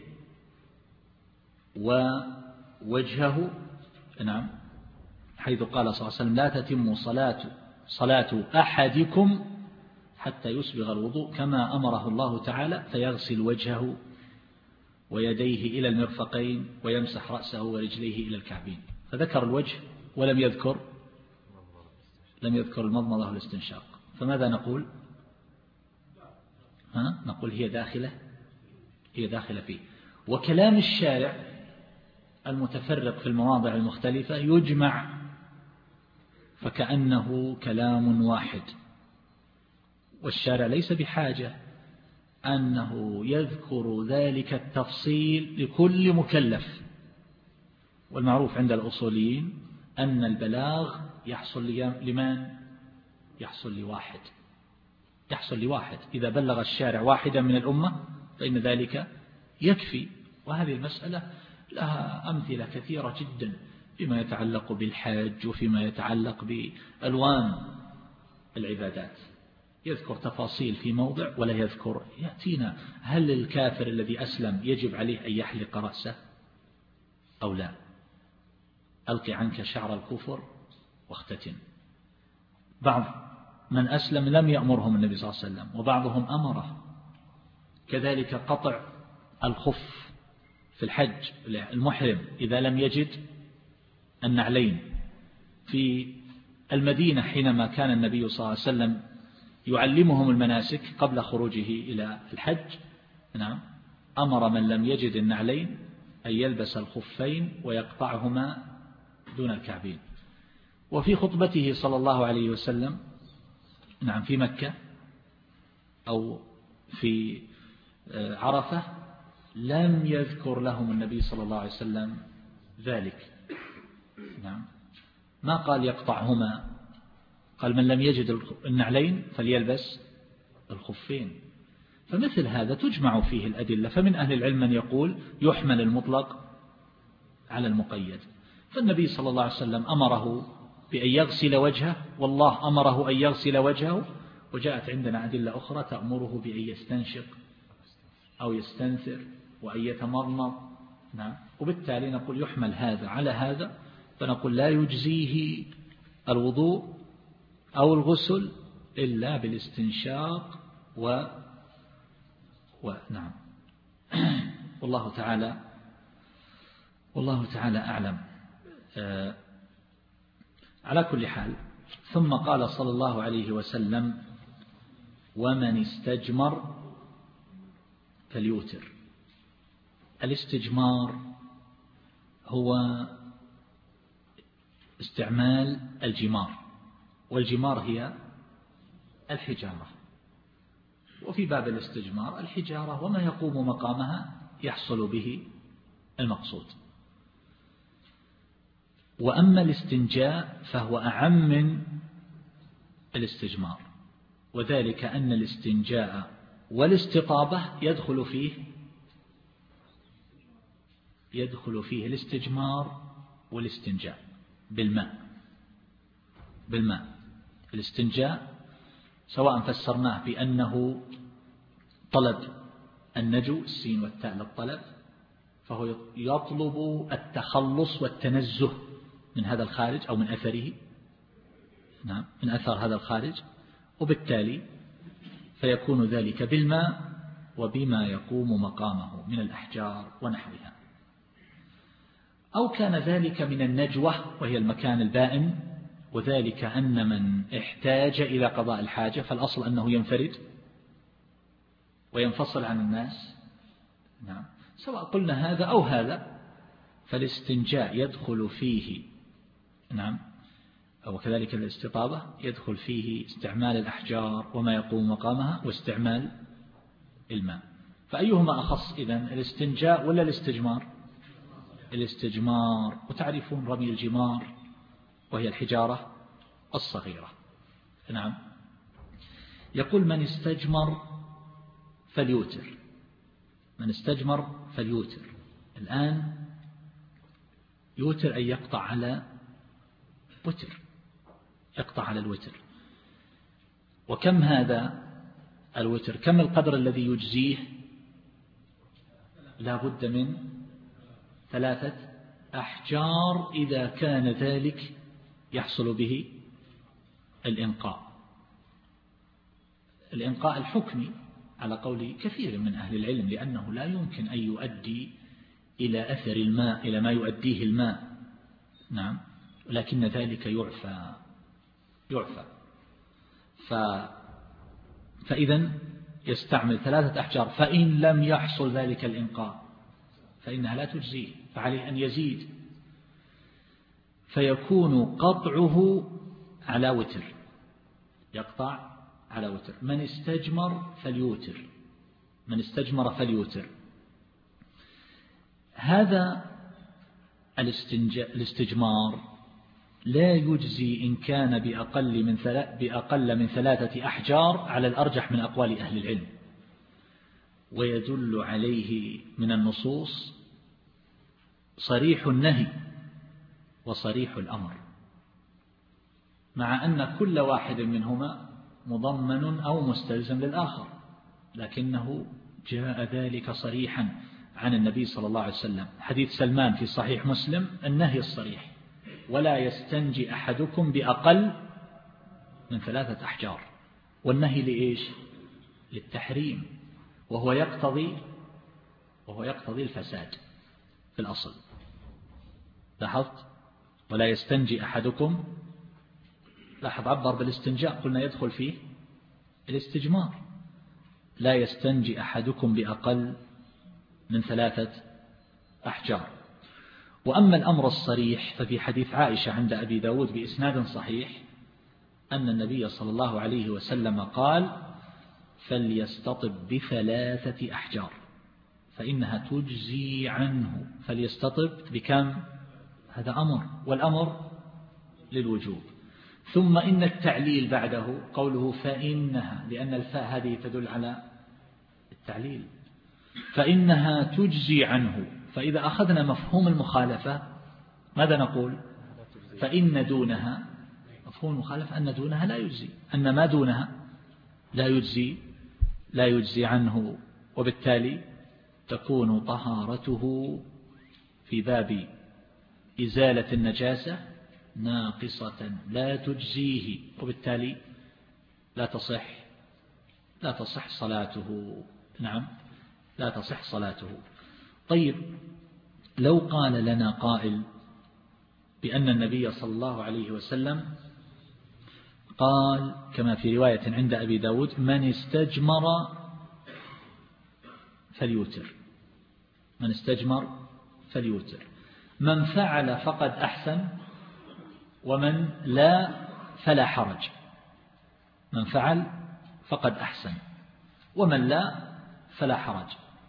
ووجهه. نعم، حيث قال صلى الله عليه وسلم لا تتم صلاة صلاة أحدكم حتى يسبغ الوضوء كما أمره الله تعالى، فيغسل وجهه ويديه إلى المرفقين ويمسح رأسه ورجليه إلى الكعبين. فذكر الوجه ولم يذكر لم يذكر المضمضة والاستنشاق. فماذا نقول؟ ها؟ نقول هي داخلة هي داخلة فيه. وكلام الشارع المتفرق في المواضع المختلفة يجمع فكأنه كلام واحد، والشارع ليس بحاجة أنه يذكر ذلك التفصيل لكل مكلف. والمعروف عند الأصوليين أن البلاغ يحصل لمن؟ يحصل لواحد يحصل لواحد إذا بلغ الشارع واحدا من الأمة فإن ذلك يكفي. وهذه المسألة لها أمثلة كثيرة جدا فيما يتعلق بالحج وفيما يتعلق بألوان العبادات، يذكر تفاصيل في موضع ولا يذكر. يأتينا هل الكافر الذي أسلم يجب عليه أن يحلق رأسه أو لا؟ ألقي عنك شعر الكفر واختتن. بعض من أسلم لم يأمرهم النبي صلى الله عليه وسلم وبعضهم أمره. كذلك قطع الخف في الحج، المحرم إذا لم يجد النعلين. في المدينة حينما كان النبي صلى الله عليه وسلم يعلمهم المناسك قبل خروجه إلى الحج، نعم، أمر من لم يجد النعلين أن يلبس الخفين ويقطعهما دون الكعبين. وفي خطبته صلى الله عليه وسلم، نعم، في مكة أو في عرفة لم يذكر لهم النبي صلى الله عليه وسلم ذلك. نعم، ما قال يقطعهما، قال من لم يجد النعلين فليلبس الخفين. فمثل هذا تجمع فيه الأدلة. فمن أهل العلم من يقول يحمل المطلق على المقيد، فالنبي صلى الله عليه وسلم أمره بأن يغسل وجهه، والله أمره أن يغسل وجهه، وجاءت عندنا أدلة أخرى تأمره بأن يستنشق أو يستنثر وأن يتمضمض. نعم. وبالتالي نقول يحمل هذا على هذا، فنقول لا يجزيه الوضوء أو الغسل إلا بالاستنشاق و ونعم. والله تعالى والله تعالى أعلم. آه على كل حال، ثم قال صلى الله عليه وسلم: ومن استجمر فليوتر. الاستجمار هو استعمال الجمار، والجمار هي الحجارة، وفي باب الاستجمار الحجارة وما يقوم مقامها يحصل به المقصود. وأما الاستنجاء فهو أعم من الاستجمار، وذلك أن الاستنجاء والاستطابة يدخل فيه يدخل فيه الاستجمار والاستنجاء بالماء بالماء الاستنجاء سواء فسرناه بأنه طلب النجو، السين والتاء للطلب، فهو يطلب التخلص والتنزه من هذا الخارج أو من أثره، نعم، من أثر هذا الخارج، وبالتالي فيكون ذلك بالماء وبما يقوم مقامه من الأحجار ونحوها. أو كان ذلك من النجوة وهي المكان البائن، وذلك أن من احتاج إلى قضاء الحاجة فالأصل أنه ينفرد وينفصل عن الناس، نعم، سواء قلنا هذا أو هذا، فالاستنجاء يدخل فيه، نعم، وكذلك الاستطابة يدخل فيه استعمال الأحجار وما يقوم مقامها واستعمال الماء. فأيهما أخص إذن، الاستنجاء ولا الاستجمار؟ الاستجمار. وتعرفون رمي الجمار وهي الحجارة الصغيرة، نعم. يقول: من استجمر فليوتر. من استجمر فليوتر. الآن يوتر أن يقطع على وتر، يقطع على الوتر. وكم هذا الوتر؟ كم القدر الذي يجزيه؟ لا بد من ثلاثة أحجار إذا كان ذلك يحصل به الإنقاء الإنقاء الحكمي على قول كثير من أهل العلم، لأنه لا يمكن أن يؤدي إلى أثر الماء إلى ما يؤديه الماء، نعم، ولكن ذلك يعفى يعفى ف... فإذا يستعمل ثلاثة أحجار، فإن لم يحصل ذلك الإنقاء فإنها لا تجزيه، فعليه أن يزيد، فيكون قطعه على وتر، يقطع على وتر. من استجمر فليوتر. من استجمر فليوتر. هذا الاستجمار لا يجزي إن كان بأقل من بأقل من ثلاثة أحجار على الأرجح من أقوال أهل العلم، ويدل عليه من النصوص صريح النهي وصريح الأمر، مع أن كل واحد منهما مضمن أو مستلزم للآخر، لكنه جاء ذلك صريحا عن النبي صلى الله عليه وسلم. حديث سلمان في صحيح مسلم النهي الصريح: ولا يستنجي أحدكم بأقل من ثلاثة أحجار. والنهي لإيش؟ للتحريم، وهو يقتضي وهو يقتضي الفساد في الأصل. لاحظت؟ ولا يستنجي أحدكم، لاحظ عبر بالاستنجاء، قلنا يدخل فيه الاستجمار. لا يستنجي أحدكم بأقل من ثلاثة أحجار. وأما الأمر الصريح ففي حديث عائشة عند أبي داود بإسناد صحيح أن النبي صلى الله عليه وسلم قال: فليستطب بثلاثة أحجار فإنها تجزي عنه. فليستطب بكم؟ هذا أمر، والأمر للوجوب. ثم إن التعليل بعده قوله فإنها، لأن الفاء هذه تدل على التعليل، فإنها تجزي عنه. فإذا أخذنا مفهوم المخالفة ماذا نقول؟ فإن دونها مفهوم المخالفة أن دونها لا يجزي، أن ما دونها لا يجزي لا يجزي عنه، وبالتالي تكون طهارته في باب إزالة النجاسة ناقصة لا تجزيه، وبالتالي لا تصح لا تصح صلاته. نعم لا تصح صلاته. طيب لو قال لنا قائل بأن النبي صلى الله عليه وسلم قال كما في رواية عند أبي داود من استجمر فليوتر، من استجمر فليوتر، من فعل فقد أحسن ومن لا فلا حرج، من فعل فقد أحسن ومن لا فلا حرج.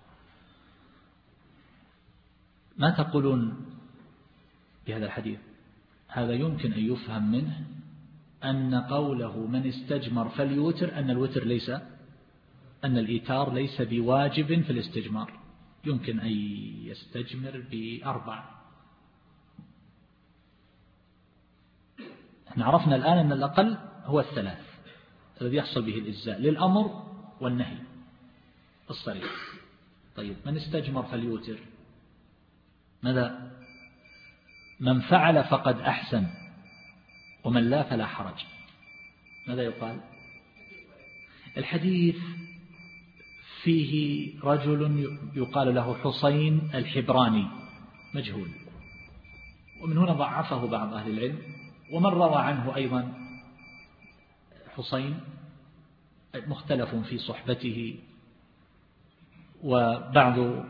ما تقولون بهذا الحديث؟ هذا يمكن أن يفهم منه أن قوله من استجمر فليوتر أن الوتر ليس أن الإيتار ليس بواجب في الاستجمار، يمكن أن يستجمر بأربع. احنا عرفنا الآن أن الأقل هو الثلاث الذي يحصل به الإجزاء للأمر والنهي الصريح. طيب من استجمر فليوتر ماذا؟ من فعل فقد أحسن ومن لا فلا حرج، ماذا يقال؟ الحديث فيه رجل يقال له حسين الحبراني مجهول، ومن هنا ضعفه بعض أهل العلم، ومن روى عنه أيضا حسين مختلف في صحبته، وبعض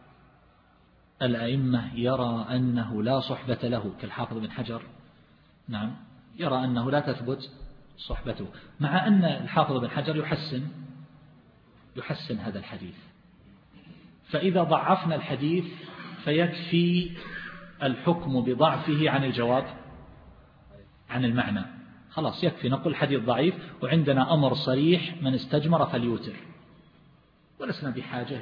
الأئمة يرى أنه لا صحبة له كالحافظ بن حجر، نعم يرى أنه لا تثبت صحبته، مع أن الحافظ بن حجر يحسن يحسن هذا الحديث. فإذا ضعفنا الحديث فيكفي الحكم بضعفه عن الجواب عن المعنى، خلاص يكفي نقول حديث ضعيف وعندنا أمر صريح من استجمر فليوتر، ولسنا بحاجة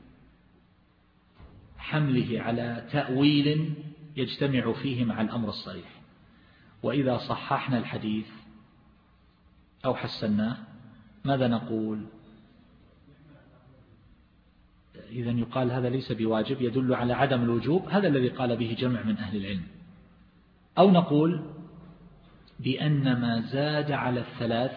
لحمله على تأويل يجتمع فيه مع الأمر الصريح. وإذا صححنا الحديث أو حسناه ماذا نقول؟ إذن يقال هذا ليس بواجب، يدل على عدم الوجوب، هذا الذي قال به جمع من أهل العلم. أو نقول بأن ما زاد على الثلاث،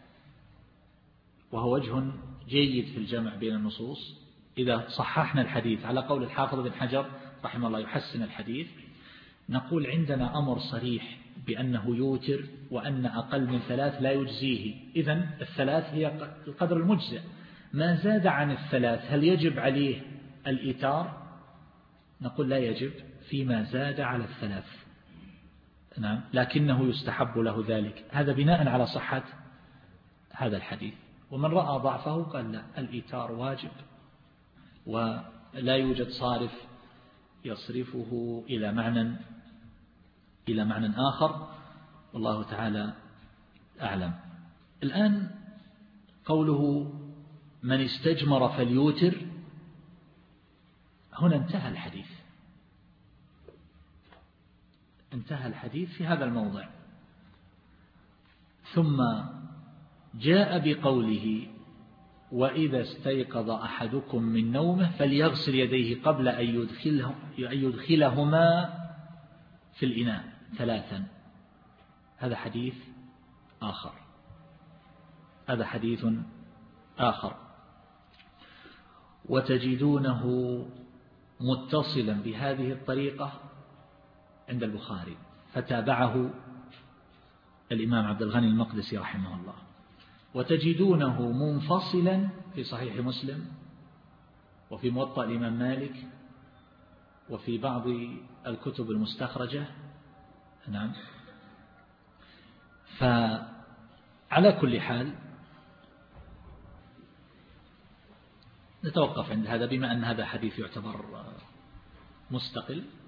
وهو وجه جيد في الجمع بين النصوص، إذا صححنا الحديث على قول الحافظ بن حجر رحمه الله يحسن الحديث، نقول عندنا أمر صريح بأنه يوتر وأن أقل من ثلاث لا يجزيه، إذن الثلاث هي القدر المجزئ. ما زاد عن الثلاث هل يجب عليه الإيتار؟ نقول لا يجب فيما زاد على الثلاث، نعم، لكنه يستحب له ذلك، هذا بناء على صحة هذا الحديث. ومن رأى ضعفه قال لا، الإيتار واجب ولا يوجد صارف يصرفه إلى معنى إلى معنى آخر، والله تعالى أعلم. الآن قوله من استجمر فليوتر، هنا انتهى الحديث انتهى الحديث في هذا الموضع، ثم جاء بقوله وإذا استيقظ أحدكم من نومه فليغسل يديه قبل أن يدخله أن يدخلهما في الإناء ثلاثا. هذا حديث آخر هذا حديث آخر وتجدونه متصلا بهذه الطريقة عند البخاري، فتابعه الإمام عبد الغني المقدسي رحمه الله، وتجدونه منفصلا في صحيح مسلم وفي موطأ الإمام مالك وفي بعض الكتب المستخرجة. نعم. فعلى كل حال نتوقف عند هذا، بما أن هذا حديث يعتبر مستقل.